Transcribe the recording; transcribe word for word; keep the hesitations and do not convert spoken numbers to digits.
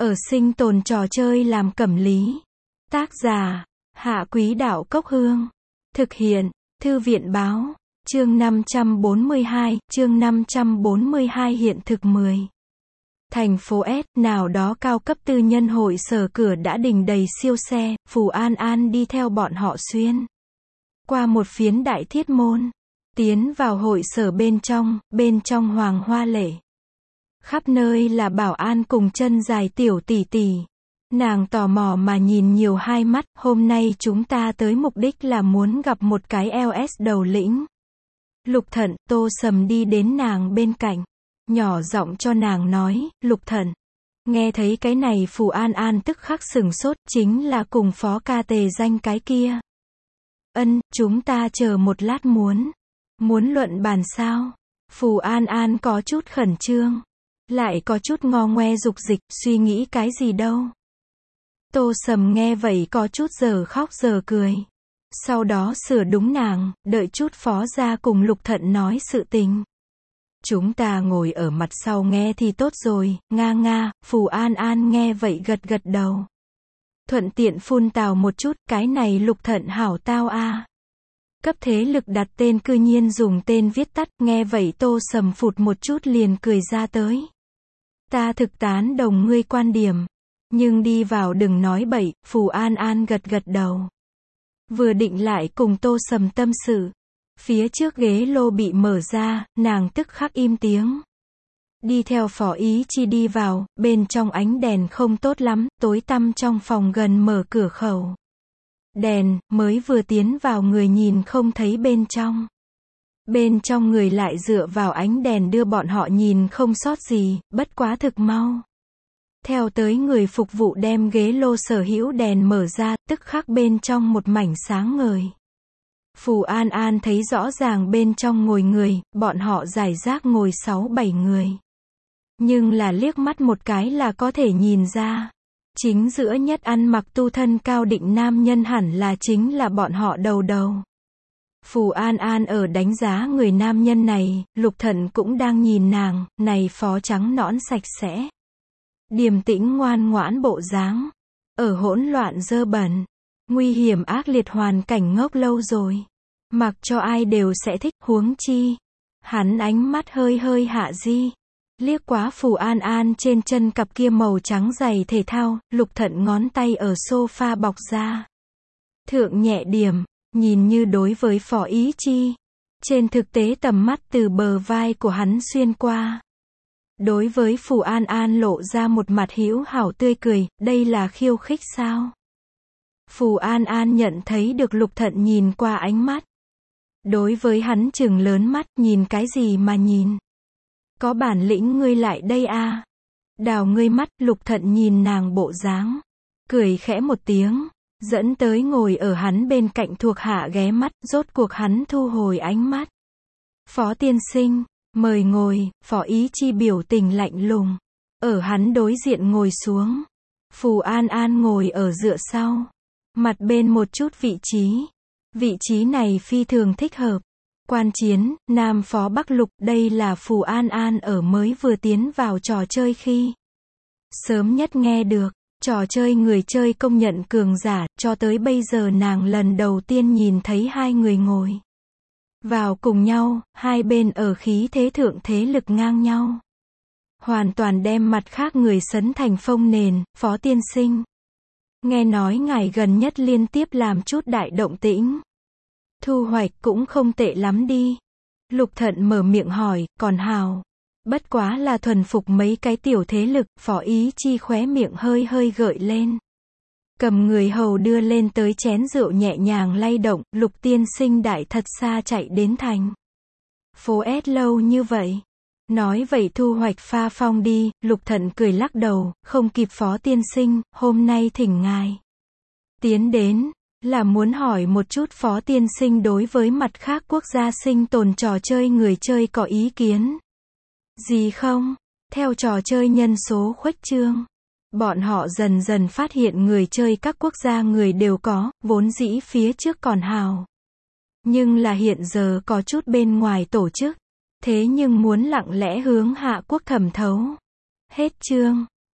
Ở sinh tồn trò chơi làm cẩm lý. Tác giả, Hạ Quý Đạo Cốc Hương. Thực hiện, Thư viện Báo. Chương năm trăm bốn mươi hai, chương năm trăm bốn mươi hai hiện thực mười. Thành phố S, nào đó cao cấp tư nhân hội sở cửa đã đình đầy siêu xe, Phù An An đi theo bọn họ xuyên qua một phiến đại thiết môn, tiến vào hội sở bên trong, bên trong hoàng hoa lệ. Khắp nơi là bảo an cùng chân dài tiểu tỷ tỷ. Nàng tò mò mà nhìn nhiều hai mắt, hôm nay chúng ta tới mục đích là muốn gặp một cái lờ ét đầu lĩnh. Lục Thận, Tô Sầm đi đến nàng bên cạnh, nhỏ giọng cho nàng nói, Lục Thận. Nghe thấy cái này Phù An An tức khắc sửng sốt, chính là cùng phó ca tề danh cái kia. Ân, chúng ta chờ một lát muốn. Muốn luận bàn sao? Phù An An có chút khẩn trương, lại có chút ngo ngoe dục dịch, suy nghĩ cái gì đâu. Tô Sầm nghe vậy có chút giờ khóc giờ cười. Sau đó sửa đúng nàng, đợi chút phó ra cùng Lục Thận nói sự tình. Chúng ta ngồi ở mặt sau nghe thì tốt rồi, nga nga, Phù An An nghe vậy gật gật đầu. Thuận tiện phun tào một chút, cái này Lục Thận hảo tao a. Cấp thế lực đặt tên cư nhiên dùng tên viết tắt, nghe vậy Tô Sầm phụt một chút liền cười ra tới. Ta thực tán đồng ngươi quan điểm, nhưng đi vào đừng nói bậy, Phù An An gật gật đầu. Vừa định lại cùng Tô Sầm tâm sự, phía trước ghế lô bị mở ra, nàng tức khắc im tiếng. Đi theo Phó Ý Chi đi vào, bên trong ánh đèn không tốt lắm, tối tăm trong phòng gần mở cửa khẩu. Đèn, mới vừa tiến vào người nhìn không thấy bên trong. Bên trong người lại dựa vào ánh đèn đưa bọn họ nhìn không sót gì, bất quá thực mau. Theo tới người phục vụ đem ghế lô sở hữu đèn mở ra, tức khắc bên trong một mảnh sáng ngời. Phù An An thấy rõ ràng bên trong ngồi người, bọn họ rải rác ngồi sáu bảy người. Nhưng là liếc mắt một cái là có thể nhìn ra. Chính giữa nhất ăn mặc tu thân cao định nam nhân hẳn là chính là bọn họ đầu đầu. Phù An An ở đánh giá người nam nhân này, Lục Thận cũng đang nhìn nàng, này phó trắng nõn sạch sẽ. Điềm tĩnh ngoan ngoãn bộ dáng. Ở hỗn loạn dơ bẩn, nguy hiểm ác liệt hoàn cảnh ngốc lâu rồi. Mặc cho ai đều sẽ thích, huống chi. Hắn ánh mắt hơi hơi hạ di. Liếc quá Phù An An trên chân cặp kia màu trắng giày thể thao, Lục Thận ngón tay ở sofa bọc ra. Thượng nhẹ điểm, nhìn như đối với Phó Ý Chi. Trên thực tế tầm mắt từ bờ vai của hắn xuyên qua. Đối với Phù An An lộ ra một mặt hữu hảo tươi cười, đây là khiêu khích sao? Phù An An nhận thấy được Lục Thận nhìn qua ánh mắt. Đối với hắn trừng lớn mắt, nhìn cái gì mà nhìn? Có bản lĩnh ngươi lại đây a. Đào ngươi mắt, Lục Thận nhìn nàng bộ dáng, cười khẽ một tiếng, dẫn tới ngồi ở hắn bên cạnh thuộc hạ ghé mắt, rốt cuộc hắn thu hồi ánh mắt. Phó tiên sinh, mời ngồi, Phó Ý Chi biểu tình lạnh lùng, ở hắn đối diện ngồi xuống. Phù An An ngồi ở dựa sau, mặt bên một chút vị trí. Vị trí này phi thường thích hợp. Quan Chiến, Nam Phó Bắc Lục, đây là Phù An An ở mới vừa tiến vào trò chơi khi. Sớm nhất nghe được, trò chơi người chơi công nhận cường giả, cho tới bây giờ nàng lần đầu tiên nhìn thấy hai người ngồi vào cùng nhau, hai bên ở khí thế thượng thế lực ngang nhau. Hoàn toàn đem mặt khác người sấn thành phông nền, Phó tiên sinh. Nghe nói ngài gần nhất liên tiếp làm chút đại động tĩnh. Thu hoạch cũng không tệ lắm đi. Lục Thận mở miệng hỏi, còn hào. Bất quá là thuần phục mấy cái tiểu thế lực, Phó Ý Chi khóe miệng hơi hơi gợi lên. Cầm người hầu đưa lên tới chén rượu nhẹ nhàng lay động, Lục tiên sinh đại thật xa chạy đến thành phố S lâu như vậy. Nói vậy thu hoạch pha phong đi, Lục Thận cười lắc đầu, không kịp Phó tiên sinh, hôm nay thỉnh ngài tiến đến. Là muốn hỏi một chút Phó tiên sinh đối với mặt khác quốc gia sinh tồn trò chơi người chơi có ý kiến gì không? Theo trò chơi nhân số khuếch trương, bọn họ dần dần phát hiện người chơi các quốc gia người đều có, vốn dĩ phía trước còn hào. Nhưng là hiện giờ có chút bên ngoài tổ chức, thế nhưng muốn lặng lẽ hướng Hạ quốc thẩm thấu. Hết chương.